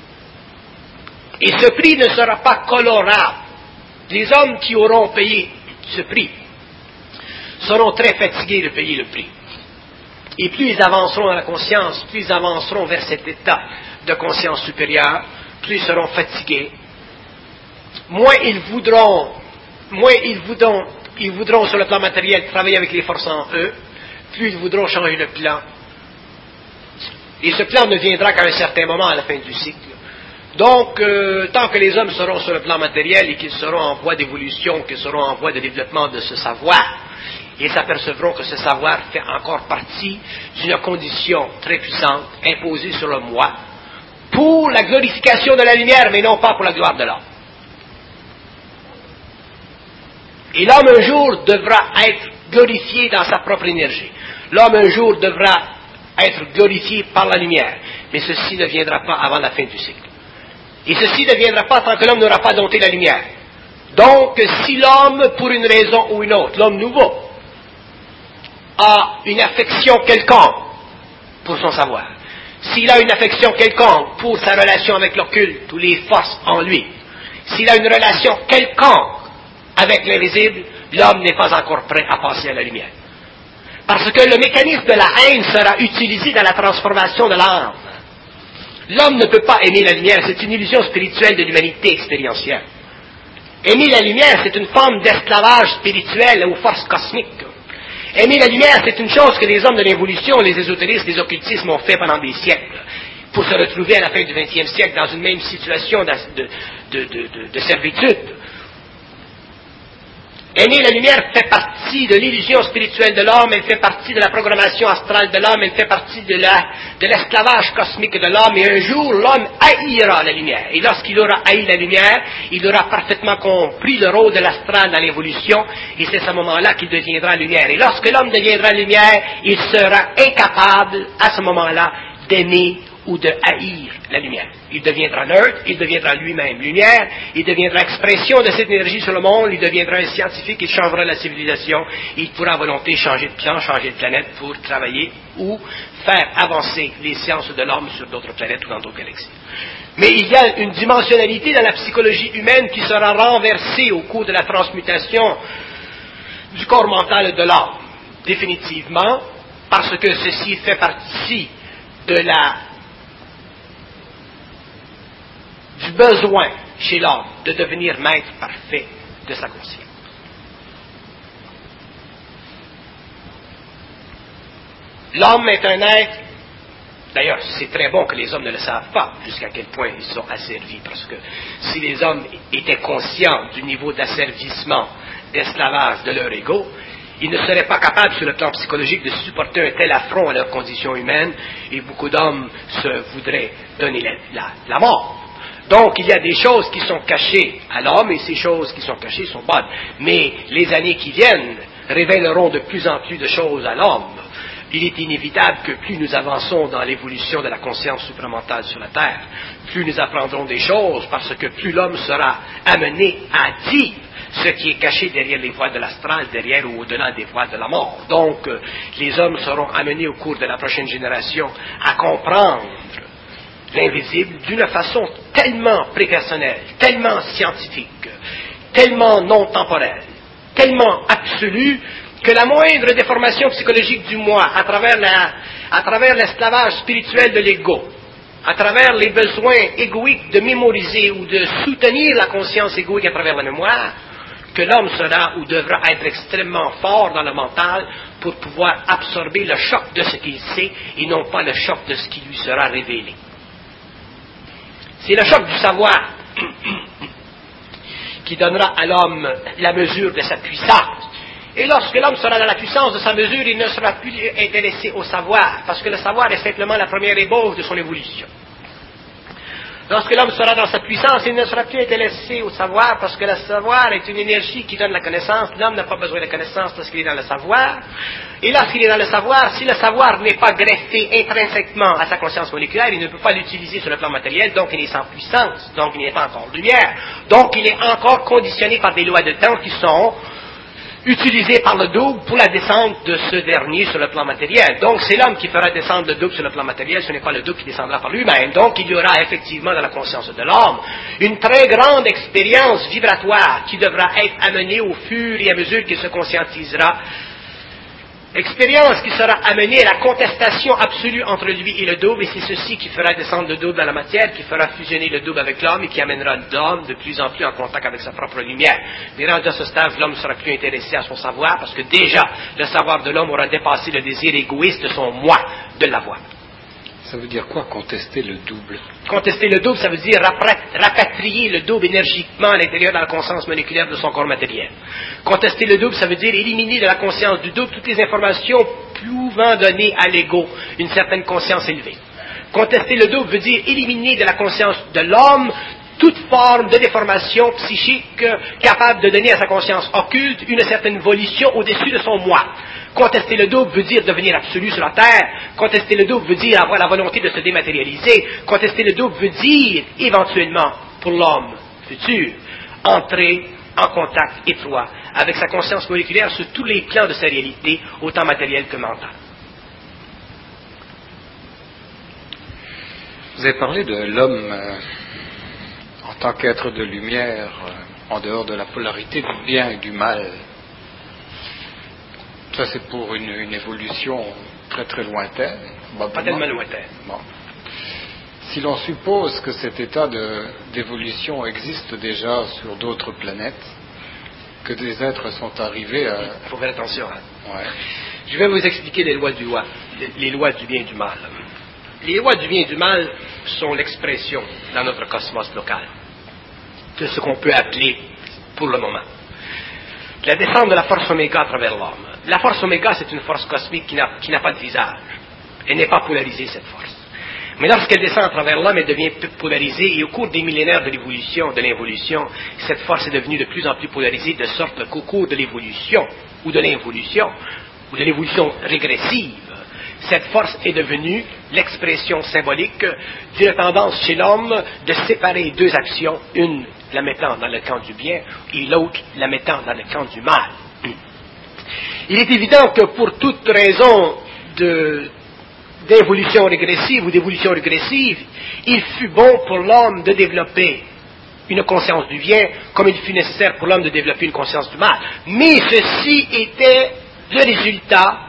Et ce prix ne sera pas colorable. Les hommes qui auront payé ce prix seront très fatigués de payer le prix. Et plus ils avanceront dans la conscience, plus ils avanceront vers cet état de conscience supérieure, plus ils seront fatigués, moins ils voudront, moins ils voudront, ils voudront sur le plan matériel travailler avec les forces en eux, plus ils voudront changer de plan. Et ce plan ne viendra qu'à un certain moment à la fin du cycle. Donc, euh, tant que les hommes seront sur le plan matériel et qu'ils seront en voie d'évolution, qu'ils seront en voie de développement de ce savoir, ils s'apercevront que ce savoir fait encore partie d'une condition très puissante imposée sur le moi pour la glorification de la lumière, mais non pas pour la gloire de l'homme. Et l'homme un jour devra être glorifié dans sa propre énergie. L'homme un jour devra être glorifié par la lumière, mais ceci ne viendra pas avant la fin du cycle. Et ceci ne viendra pas tant que l'homme n'aura pas dompté la lumière. Donc, si l'homme, pour une raison ou une autre, l'homme nouveau, a une affection quelconque pour son savoir, s'il a une affection quelconque pour sa relation avec l'occulte ou les forces en lui, s'il a une relation quelconque avec l'invisible, l'homme n'est pas encore prêt à passer à la lumière. Parce que le mécanisme de la haine sera utilisé dans la transformation de l'âme. L'homme ne peut pas aimer la lumière, c'est une illusion spirituelle de l'humanité expérientielle. Aimer la lumière, c'est une forme d'esclavage spirituel aux forces cosmiques. Aimer la lumière, c'est une chose que les hommes de l'évolution, les ésotéristes, les occultismes ont fait pendant des siècles, pour se retrouver à la fin du vingtième siècle dans une même situation de, de, de, de, de servitude. Aimer la lumière fait partie de l'illusion spirituelle de l'homme, elle fait partie de la programmation astrale de l'homme, elle fait partie de, la, de l'esclavage cosmique de l'homme, et un jour l'homme haïra la lumière. Et lorsqu'il aura haï la lumière, il aura parfaitement compris le rôle de l'astral dans l'évolution, et c'est à ce moment-là qu'il deviendra lumière. Et lorsque l'homme deviendra lumière, il sera incapable, à ce moment-là, d'aimer ou de haïr la lumière. Il deviendra neutre, il deviendra lui-même lumière, il deviendra expression de cette énergie sur le monde, il deviendra un scientifique, il changera la civilisation, il pourra à volonté changer de plan, changer de planète pour travailler ou faire avancer les sciences de l'homme sur d'autres planètes ou dans d'autres galaxies. Mais il y a une dimensionnalité dans la psychologie humaine qui sera renversée au cours de la transmutation du corps mental de l'âme, définitivement, parce que ceci fait partie de la du besoin chez l'homme de devenir maître parfait de sa conscience. L'homme est un être, d'ailleurs c'est très bon que les hommes ne le savent pas jusqu'à quel point ils sont asservis, parce que si les hommes étaient conscients du niveau d'asservissement, d'esclavage de leur ego, ils ne seraient pas capables sur le plan psychologique de supporter un tel affront à leur condition humaine, et beaucoup d'hommes se voudraient donner la, la, la mort. Donc, il y a des choses qui sont cachées à l'homme, et ces choses qui sont cachées sont bonnes. Mais les années qui viennent révéleront de plus en plus de choses à l'homme. Il est inévitable que plus nous avançons dans l'évolution de la conscience supramentale sur la Terre, plus nous apprendrons des choses, parce que plus l'homme sera amené à dire ce qui est caché derrière les voiles de l'astral, derrière ou au-delà des voiles de la mort. Donc, euh, les hommes seront amenés au cours de la prochaine génération à comprendre l'invisible d'une façon tellement prépersonnelle, tellement scientifique, tellement non temporelle, tellement absolue, que la moindre déformation psychologique du moi, à travers, la, à travers l'esclavage spirituel de l'ego, à travers les besoins égoïques de mémoriser ou de soutenir la conscience égoïque à travers la mémoire, que l'homme sera ou devra être extrêmement fort dans le mental pour pouvoir absorber le choc de ce qu'il sait et non pas le choc de ce qui lui sera révélé. C'est le choc du savoir qui donnera à l'homme la mesure de sa puissance. Et lorsque l'homme sera dans la puissance de sa mesure, il ne sera plus intéressé au savoir, parce que le savoir est simplement la première ébauche de son évolution. Lorsque l'homme sera dans sa puissance, il ne sera plus intéressé au savoir, parce que le savoir est une énergie qui donne la connaissance. L'homme n'a pas besoin de connaissance parce qu'il est dans le savoir. Et lorsqu'il est dans le savoir, si le savoir n'est pas greffé intrinsèquement à sa conscience moléculaire, il ne peut pas l'utiliser sur le plan matériel, donc il est sans puissance, donc il n'est pas encore lumière. Donc il est encore conditionné par des lois de temps qui sont utilisé par le double pour la descente de ce dernier sur le plan matériel. Donc c'est l'homme qui fera descendre le double sur le plan matériel, ce n'est pas le double qui descendra par lui-même. Donc il y aura effectivement dans la conscience de l'homme une très grande expérience vibratoire qui devra être amenée au fur et à mesure qu'il se conscientisera. Expérience qui sera amenée à la contestation absolue entre lui et le double, et c'est ceci qui fera descendre le double dans la matière, qui fera fusionner le double avec l'homme et qui amènera l'homme de plus en plus en contact avec sa propre lumière. Mais rendu à ce stade, l'homme ne sera plus intéressé à son savoir, parce que déjà, le savoir de l'homme aura dépassé le désir égoïste de son moi de l'avoir. Ça veut dire quoi, contester le double? Contester le double, ça veut dire rapatrier le double énergiquement à l'intérieur de la conscience moléculaire de son corps matériel. Contester le double, ça veut dire éliminer de la conscience du double toutes les informations pouvant donner à l'ego une certaine conscience élevée. Contester le double veut dire éliminer de la conscience de l'homme toute forme de déformation psychique capable de donner à sa conscience occulte une certaine volition au-dessus de son moi. Contester le double veut dire devenir absolu sur la terre. Contester le double veut dire avoir la volonté de se dématérialiser. Contester le double veut dire, éventuellement, pour l'homme futur, entrer en contact étroit avec sa conscience moléculaire sur tous les plans de sa réalité, autant matérielle que mentale. Vous avez parlé de l'homme euh, en tant qu'être de lumière, euh, en dehors de la polarité du bien et du mal. Ça, c'est pour une, une évolution très très lointaine. Bon, pas tellement lointaine. Bon. Si l'on suppose que cet état de, d'évolution existe déjà sur d'autres planètes, que des êtres sont arrivés à... Il faut faire attention. Hein? Ouais. Je vais vous expliquer les lois du loi, les lois du bien et du mal. Les lois du bien et du mal sont l'expression dans notre cosmos local de ce qu'on peut appeler, pour le moment, la descente de la force oméga à travers l'homme. La force oméga, c'est une force cosmique qui n'a, qui n'a pas de visage. Elle n'est pas polarisée, cette force. Mais lorsqu'elle descend à travers l'homme, elle devient polarisée, et au cours des millénaires de l'évolution, de l'involution, cette force est devenue de plus en plus polarisée, de sorte qu'au cours de l'évolution, ou de l'involution, ou de l'évolution régressive, cette force est devenue l'expression symbolique d'une tendance chez l'homme de séparer deux actions, une la mettant dans le camp du bien et l'autre la mettant dans le camp du mal. Il est évident que pour toute raison de, d'évolution régressive ou d'évolution régressive, il fut bon pour l'homme de développer une conscience du bien comme il fut nécessaire pour l'homme de développer une conscience du mal. Mais ceci était le résultat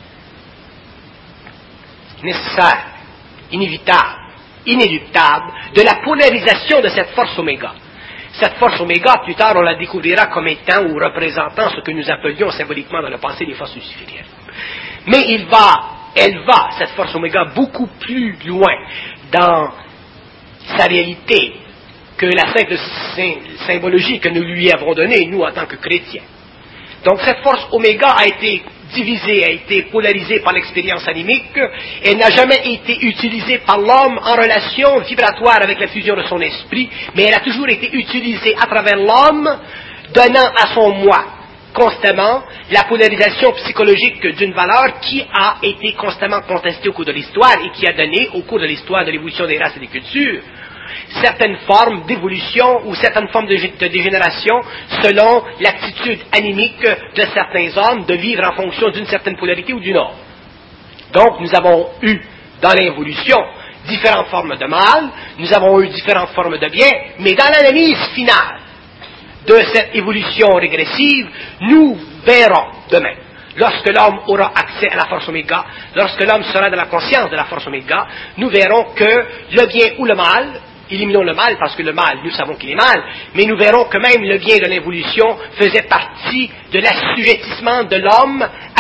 nécessaire, inévitable, inéluctable de la polarisation de cette force oméga. Cette force oméga, plus tard, on la découvrira comme étant ou représentant ce que nous appelions symboliquement dans le passé les forces lucifériennes. Mais il va, elle va, cette force oméga, beaucoup plus loin dans sa réalité que la simple symbologie que nous lui avons donnée, nous, en tant que chrétiens. Donc cette force oméga a été divisée, a été polarisée par l'expérience animique, elle n'a jamais été utilisée par l'homme en relation vibratoire avec la fusion de son esprit, mais elle a toujours été utilisée à travers l'homme, donnant à son moi constamment la polarisation psychologique d'une valeur qui a été constamment contestée au cours de l'histoire et qui a donné, au cours de l'histoire de l'évolution des races et des cultures, certaines formes d'évolution ou certaines formes de, de dégénération selon l'attitude animique de certains hommes de vivre en fonction d'une certaine polarité ou d'une autre. Donc nous avons eu dans l'évolution différentes formes de mal, nous avons eu différentes formes de bien, mais dans l'analyse finale de cette évolution régressive, nous verrons demain, lorsque l'homme aura accès à la force oméga, lorsque l'homme sera dans la conscience de la force oméga, nous verrons que le bien ou le mal, éliminons le mal, parce que le mal, nous savons qu'il est mal, mais nous verrons que même le bien de l'évolution faisait partie de l'assujettissement de l'homme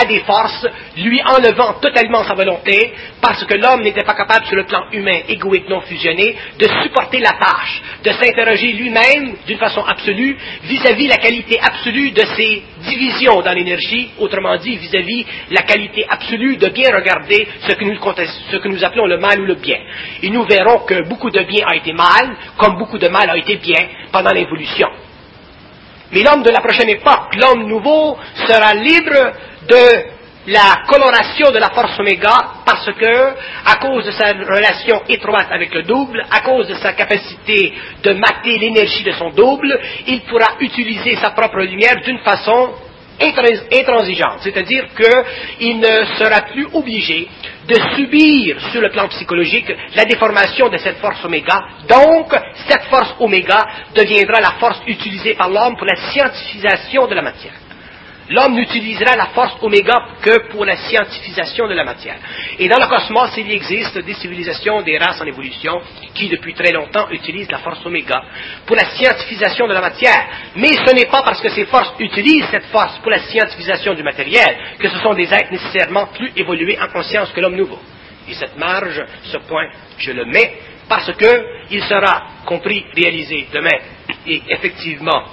à des forces, lui enlevant totalement sa volonté, parce que l'homme n'était pas capable, sur le plan humain, égoïque, non fusionné, de supporter la tâche, de s'interroger lui-même, d'une façon absolue, vis-à-vis la qualité absolue de ses divisions dans l'énergie, autrement dit, vis-à-vis la qualité absolue de bien regarder ce que nous, ce que nous appelons le mal ou le bien. Et nous verrons que beaucoup de bien a été mal, comme beaucoup de mal a été bien pendant l'évolution. Mais l'homme de la prochaine époque, l'homme nouveau, sera libre de la coloration de la force oméga parce que, à cause de sa relation étroite avec le double, à cause de sa capacité de mater l'énergie de son double, il pourra utiliser sa propre lumière d'une façon intransigeante, c'est-à-dire qu'il ne sera plus obligé de subir sur le plan psychologique la déformation de cette force oméga. Donc, cette force oméga deviendra la force utilisée par l'homme pour la scientifisation de la matière. L'homme n'utilisera la force oméga que pour la scientifisation de la matière. Et dans le cosmos, il existe des civilisations, des races en évolution, qui depuis très longtemps utilisent la force oméga pour la scientifisation de la matière. Mais ce n'est pas parce que ces forces utilisent cette force pour la scientifisation du matériel que ce sont des êtres nécessairement plus évolués en conscience que l'homme nouveau. Et cette marge, ce point, je le mets parce que il sera compris, réalisé demain, et effectivement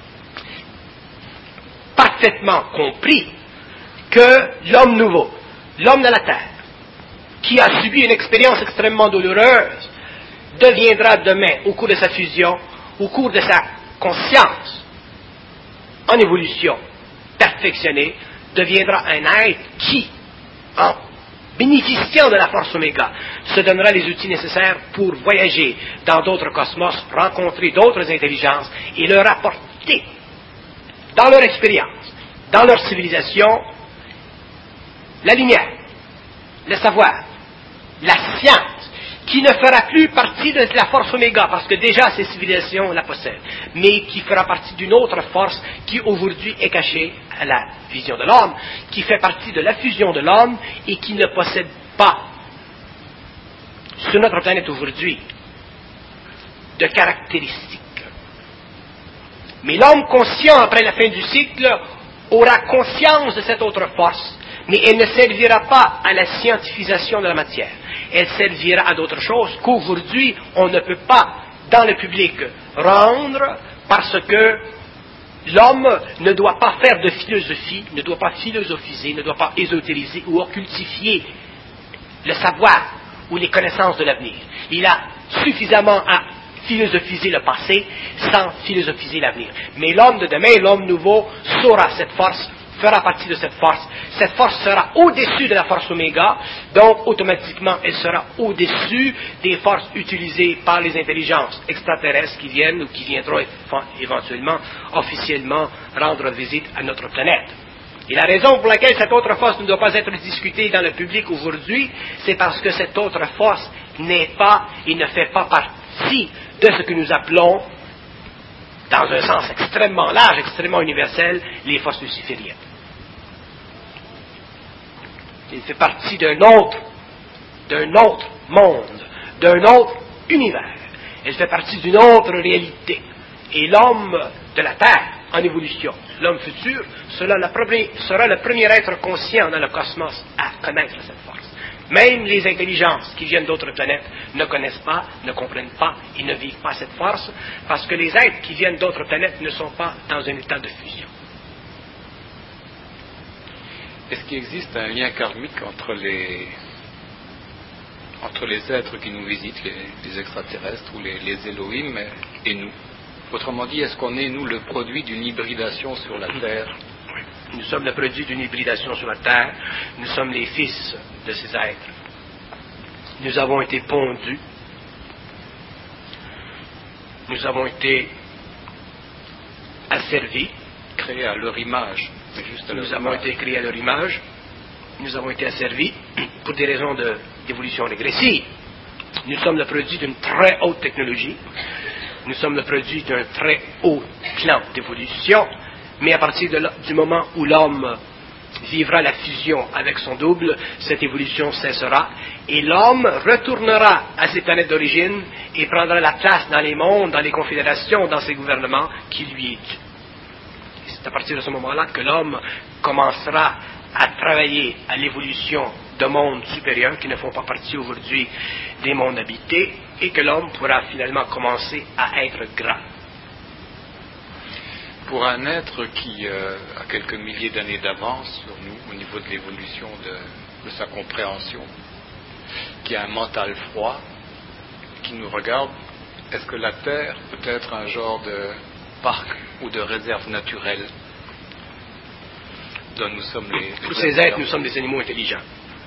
parfaitement compris que l'homme nouveau, l'homme de la terre, qui a subi une expérience extrêmement douloureuse, deviendra demain, au cours de sa fusion, au cours de sa conscience, en évolution, perfectionnée, deviendra un être qui, en bénéficiant de la force oméga, se donnera les outils nécessaires pour voyager dans d'autres cosmos, rencontrer d'autres intelligences et leur apporter dans leur expérience, dans leur civilisation, la lumière, le savoir, la science, qui ne fera plus partie de la force oméga, parce que déjà ces civilisations la possèdent, mais qui fera partie d'une autre force qui aujourd'hui est cachée à la vision de l'homme, qui fait partie de la fusion de l'homme et qui ne possède pas sur notre planète aujourd'hui de caractéristiques. Mais l'homme conscient, après la fin du cycle, aura conscience de cette autre force, mais elle ne servira pas à la scientifisation de la matière. Elle servira à d'autres choses qu'aujourd'hui, on ne peut pas, dans le public, rendre, parce que l'homme ne doit pas faire de philosophie, ne doit pas philosophiser, ne doit pas ésotériser ou occultifier le savoir ou les connaissances de l'avenir. Il a suffisamment à philosophiser le passé sans philosophiser l'avenir. Mais l'homme de demain, l'homme nouveau, saura cette force, fera partie de cette force. Cette force sera au-dessus de la force oméga, donc automatiquement elle sera au-dessus des forces utilisées par les intelligences extraterrestres qui viennent ou qui viendront éventuellement officiellement rendre visite à notre planète. Et la raison pour laquelle cette autre force ne doit pas être discutée dans le public aujourd'hui, c'est parce que cette autre force n'est pas et ne fait pas partie de ce que nous appelons, dans un sens extrêmement large, extrêmement universel, les forces lucifériennes. Il fait partie d'un autre, d'un autre monde, d'un autre univers. Elle fait partie d'une autre réalité. Et l'homme de la Terre, en évolution, l'homme futur, sera le premier, sera le premier être conscient dans le cosmos à connaître cette force. Même les intelligences qui viennent d'autres planètes ne connaissent pas, ne comprennent pas et ne vivent pas cette force, parce que les êtres qui viennent d'autres planètes ne sont pas dans un état de fusion. Est-ce qu'il existe un lien karmique entre les, entre les êtres qui nous visitent, les, les extraterrestres ou les, les Elohim et nous? Autrement dit, est-ce qu'on est, nous, le produit d'une hybridation sur la Terre? Nous sommes le produit d'une hybridation sur la Terre. Nous sommes les fils de ces êtres. Nous avons été pondus. Nous avons été asservis. Créés à leur image. Mais juste à leur nous avons image. été créés à leur image. Nous avons été asservis pour des raisons de, d'évolution régressive. Nous sommes le produit d'une très haute technologie. Nous sommes le produit d'un très haut plan d'évolution. Mais à partir de du moment où l'homme vivra la fusion avec son double, cette évolution cessera et l'homme retournera à ses planètes d'origine et prendra la place dans les mondes, dans les confédérations, dans ses gouvernements qui lui est due. Et c'est à partir de ce moment-là que l'homme commencera à travailler à l'évolution de mondes supérieurs qui ne font pas partie aujourd'hui des mondes habités, et que l'homme pourra finalement commencer à être grand. Pour un être qui euh, a quelques milliers d'années d'avance sur nous au niveau de l'évolution de, de sa compréhension, qui a un mental froid, qui nous regarde, est-ce que la Terre peut être un genre de parc ou de réserve naturelle dont nous sommes les... les Pour ces êtres, nous sommes des animaux intelligents.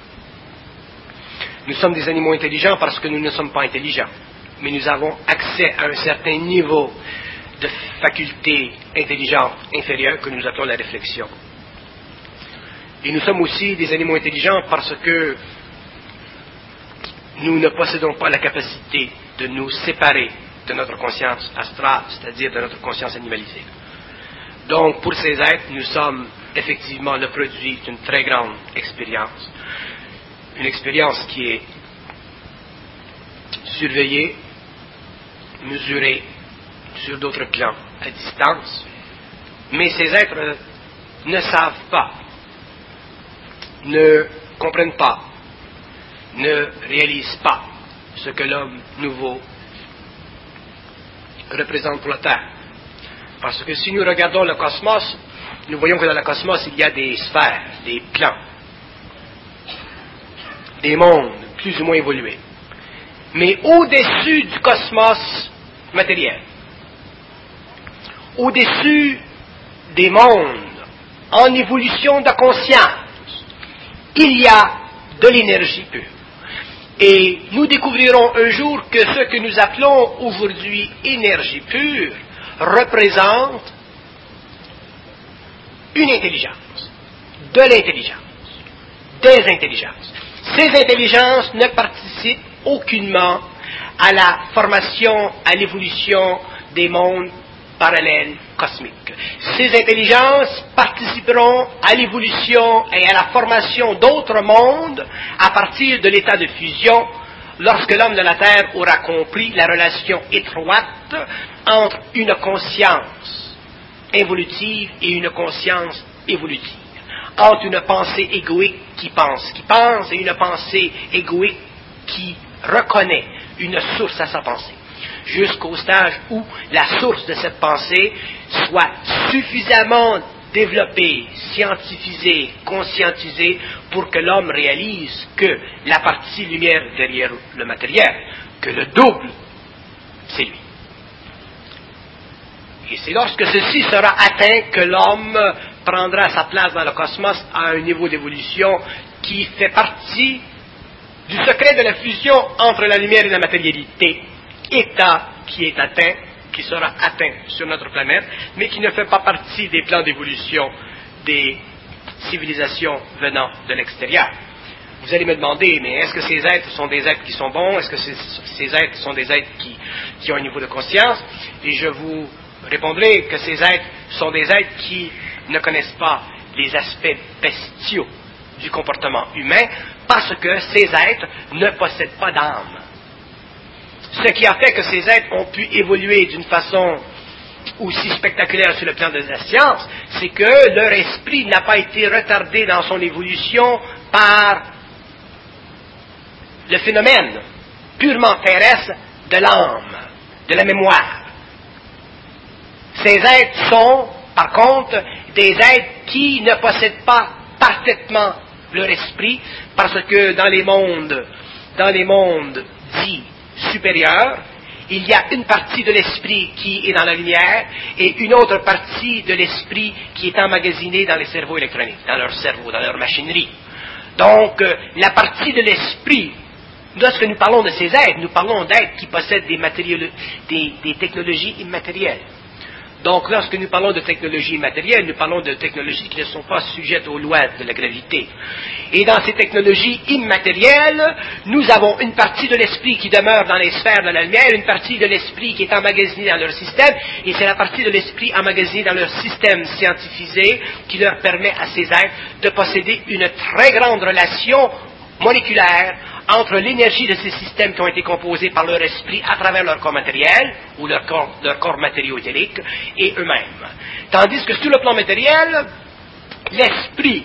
Nous sommes des animaux intelligents parce que nous ne sommes pas intelligents, mais nous avons accès à un certain niveau de facultés intelligentes inférieures que nous appelons la réflexion. Et nous sommes aussi des animaux intelligents parce que nous ne possédons pas la capacité de nous séparer de notre conscience astrale, c'est-à-dire de notre conscience animalisée. Donc, pour ces êtres, nous sommes effectivement le produit d'une très grande expérience, une expérience qui est surveillée, mesurée sur d'autres plans à distance, mais ces êtres ne savent pas, ne comprennent pas, ne réalisent pas ce que l'homme nouveau représente pour la Terre. Parce que si nous regardons le cosmos, nous voyons que dans le cosmos, il y a des sphères, des plans, des mondes plus ou moins évolués. Mais au-dessus du cosmos matériel, au-dessus des mondes en évolution de conscience, il y a de l'énergie pure. Et nous découvrirons un jour que ce que nous appelons aujourd'hui énergie pure représente une intelligence, de l'intelligence, des intelligences. Ces intelligences ne participent aucunement à la formation, à l'évolution des mondes parallèles cosmiques. Ces intelligences participeront à l'évolution et à la formation d'autres mondes à partir de l'état de fusion, lorsque l'homme de la Terre aura compris la relation étroite entre une conscience involutive et une conscience évolutive, entre une pensée égoïque qui pense, qui pense, et une pensée égoïque qui reconnaît une source à sa pensée, jusqu'au stage où la source de cette pensée soit suffisamment développée, scientifisée, conscientisée, pour que l'homme réalise que la partie lumière derrière le matériel, que le double, c'est lui. Et c'est lorsque ceci sera atteint que l'homme prendra sa place dans le cosmos à un niveau d'évolution qui fait partie du secret de la fusion entre la lumière et la matérialité, état qui est atteint, qui sera atteint sur notre planète, mais qui ne fait pas partie des plans d'évolution des civilisations venant de l'extérieur. Vous allez me demander, mais est-ce que ces êtres sont des êtres qui sont bons? Est-ce que ces, ces êtres sont des êtres qui, qui ont un niveau de conscience? Et je vous répondrai que ces êtres sont des êtres qui ne connaissent pas les aspects bestiaux du comportement humain, parce que ces êtres ne possèdent pas d'âme. Ce qui a fait que ces êtres ont pu évoluer d'une façon aussi spectaculaire sur le plan de la science, c'est que leur esprit n'a pas été retardé dans son évolution par le phénomène purement terrestre de l'âme, de la mémoire. Ces êtres sont, par contre, des êtres qui ne possèdent pas parfaitement leur esprit, parce que dans les mondes, dans les mondes dits supérieurs, il y a une partie de l'esprit qui est dans la lumière et une autre partie de l'esprit qui est emmagasinée dans les cerveaux électroniques, dans leur cerveau, dans leur machinerie. Donc, la partie de l'esprit, lorsque nous parlons de ces êtres, nous parlons d'êtres qui possèdent des, des, des technologies immatérielles. Donc, lorsque nous parlons de technologies immatérielles, nous parlons de technologies qui ne sont pas sujettes aux lois de la gravité. Et dans ces technologies immatérielles, nous avons une partie de l'esprit qui demeure dans les sphères de la lumière, une partie de l'esprit qui est emmagasinée dans leur système, et c'est la partie de l'esprit emmagasinée dans leur système scientifisé qui leur permet à ces êtres de posséder une très grande relation moléculaire entre l'énergie de ces systèmes qui ont été composés par leur esprit à travers leur corps matériel, ou leur corps, leur corps matériau-éthérique, et eux-mêmes. Tandis que sur le plan matériel, l'esprit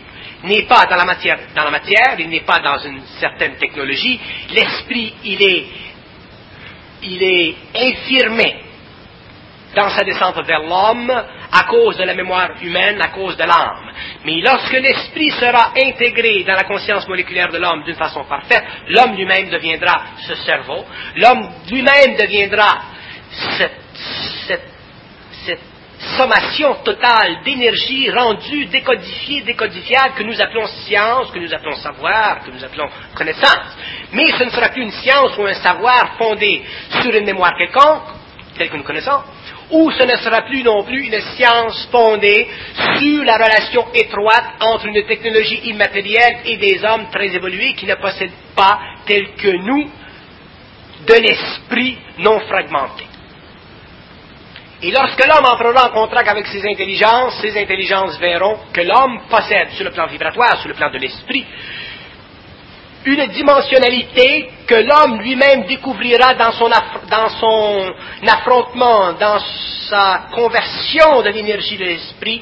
n'est pas dans la matière, dans la matière, il n'est pas dans une certaine technologie. L'esprit, il est, il est infirmé dans sa descente vers l'homme à cause de la mémoire humaine, à cause de l'âme. Mais lorsque l'esprit sera intégré dans la conscience moléculaire de l'homme d'une façon parfaite, l'homme lui-même deviendra ce cerveau, l'homme lui-même deviendra cette, cette, cette sommation totale d'énergie rendue, décodifiée, décodifiable, que nous appelons science, que nous appelons savoir, que nous appelons connaissance. Mais ce ne sera plus une science ou un savoir fondé sur une mémoire quelconque, telle que nous connaissons, ou ce ne sera plus non plus une science fondée sur la relation étroite entre une technologie immatérielle et des hommes très évolués qui ne possèdent pas, tels que nous, de l'esprit non fragmenté. Et lorsque l'homme entrera en contact avec ces intelligences, ces intelligences verront que l'homme possède, sur le plan vibratoire, sur le plan de l'esprit, une dimensionnalité que l'homme lui-même découvrira dans son, aff- dans son affrontement, dans sa conversion de l'énergie de l'esprit.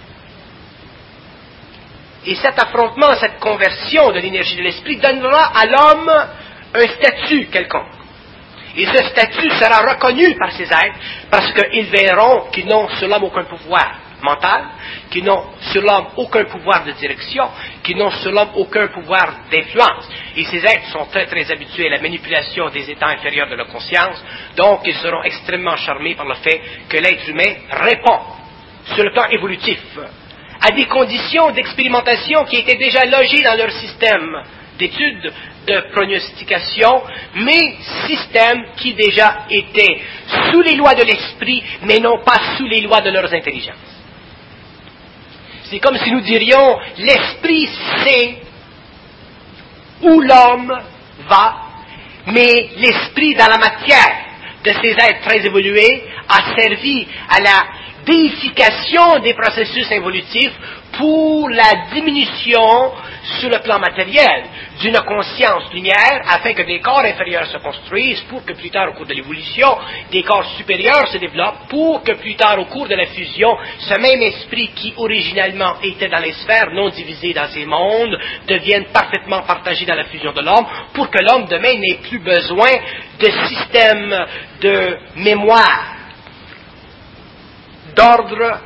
Et cet affrontement, cette conversion de l'énergie de l'esprit donnera à l'homme un statut quelconque. Et ce statut sera reconnu par ces êtres parce qu'ils verront qu'ils n'ont sur l'homme aucun pouvoir mental, qui n'ont sur l'homme aucun pouvoir de direction, qui n'ont sur l'homme aucun pouvoir d'influence. Et ces êtres sont très très habitués à la manipulation des états inférieurs de leur conscience, donc ils seront extrêmement charmés par le fait que l'être humain répond, sur le plan évolutif, à des conditions d'expérimentation qui étaient déjà logées dans leur système d'études, de prognostication, mais système qui déjà était sous les lois de l'esprit, mais non pas sous les lois de leurs intelligences. C'est comme si nous dirions, l'esprit sait où l'homme va, mais l'esprit dans la matière de ces êtres très évolués a servi à la déification des processus évolutifs pour la diminution sur le plan matériel d'une conscience lumière afin que des corps inférieurs se construisent pour que plus tard au cours de l'évolution des corps supérieurs se développent pour que plus tard au cours de la fusion ce même esprit qui originalement était dans les sphères non divisées dans ces mondes devienne parfaitement partagé dans la fusion de l'homme pour que l'homme demain n'ait plus besoin de système de mémoire d'ordre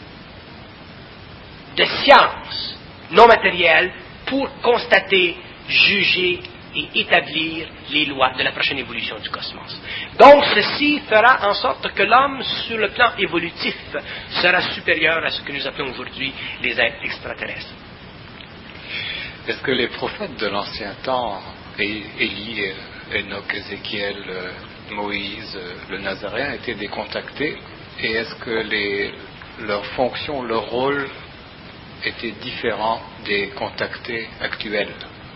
de science non matérielle pour constater, juger et établir les lois de la prochaine évolution du cosmos. Donc, ceci fera en sorte que l'homme, sur le plan évolutif, sera supérieur à ce que nous appelons aujourd'hui les êtres extraterrestres. Est-ce que les prophètes de l'ancien temps, Élie, Enoch, Ézéchiel, Moïse, le Nazaréen, étaient décontactés? Et est-ce que les, leur fonction, leur rôle était différent des contactés actuels?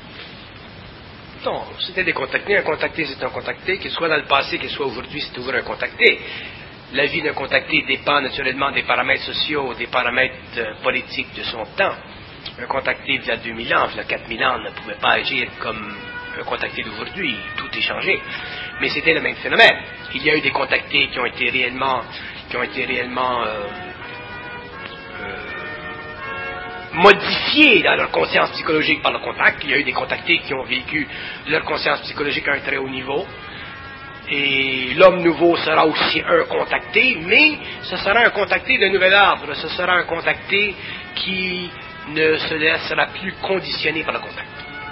Non, c'était des contactés. Un contacté, c'est un contacté, qu'il soit dans le passé, qu'il soit aujourd'hui, c'est toujours un contacté. La vie d'un contacté dépend naturellement des paramètres sociaux, des paramètres euh, politiques de son temps. Un contacté il y a deux mille ans, il y a quatre mille ans, ne pouvait pas agir comme un contacté d'aujourd'hui. Tout est changé. Mais c'était le même phénomène. Il y a eu des contactés qui ont été réellement, qui ont été réellement euh, euh, modifiés dans leur conscience psychologique par le contact. Il y a eu des contactés qui ont vécu leur conscience psychologique à un très haut niveau. Et l'homme nouveau sera aussi un contacté, mais ce sera un contacté de nouvel ordre. Ce sera un contacté qui ne se laissera plus conditionner par le contact.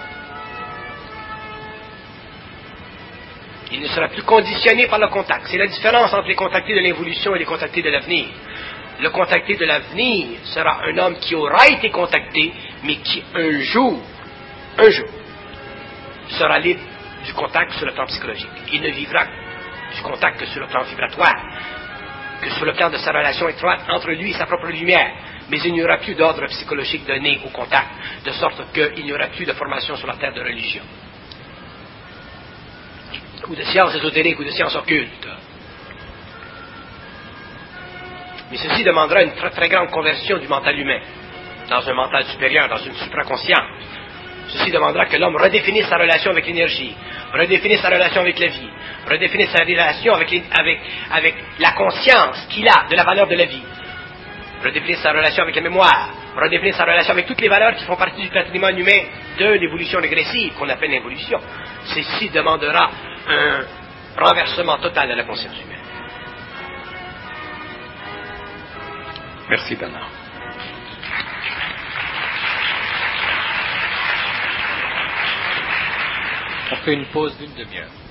Il ne sera plus conditionné par le contact. C'est la différence entre les contactés de l'évolution et les contactés de l'avenir. Le contacté de l'avenir sera un homme qui aura été contacté, mais qui un jour, un jour, sera libre du contact sur le plan psychologique. Il ne vivra du contact que sur le plan vibratoire, que sur le plan de sa relation étroite entre lui et sa propre lumière. Mais il n'y aura plus d'ordre psychologique donné au contact, de sorte qu'il n'y aura plus de formation sur la terre de religion, ou de sciences ésotériques, ou de sciences occultes. Mais ceci demandera une très, très grande conversion du mental humain, dans un mental supérieur, dans une supraconscience. Ceci demandera que l'homme redéfinisse sa relation avec l'énergie, redéfinisse sa relation avec la vie, redéfinisse sa relation avec, les, avec, avec la conscience qu'il a de la valeur de la vie. redéfinir sa relation avec la mémoire, redéfinir sa relation avec toutes les valeurs qui font partie du patrimoine humain de l'évolution régressive, qu'on appelle l'évolution. Ceci demandera un renversement total de la conscience humaine. Merci Bernard. On fait une pause d'une demi-heure.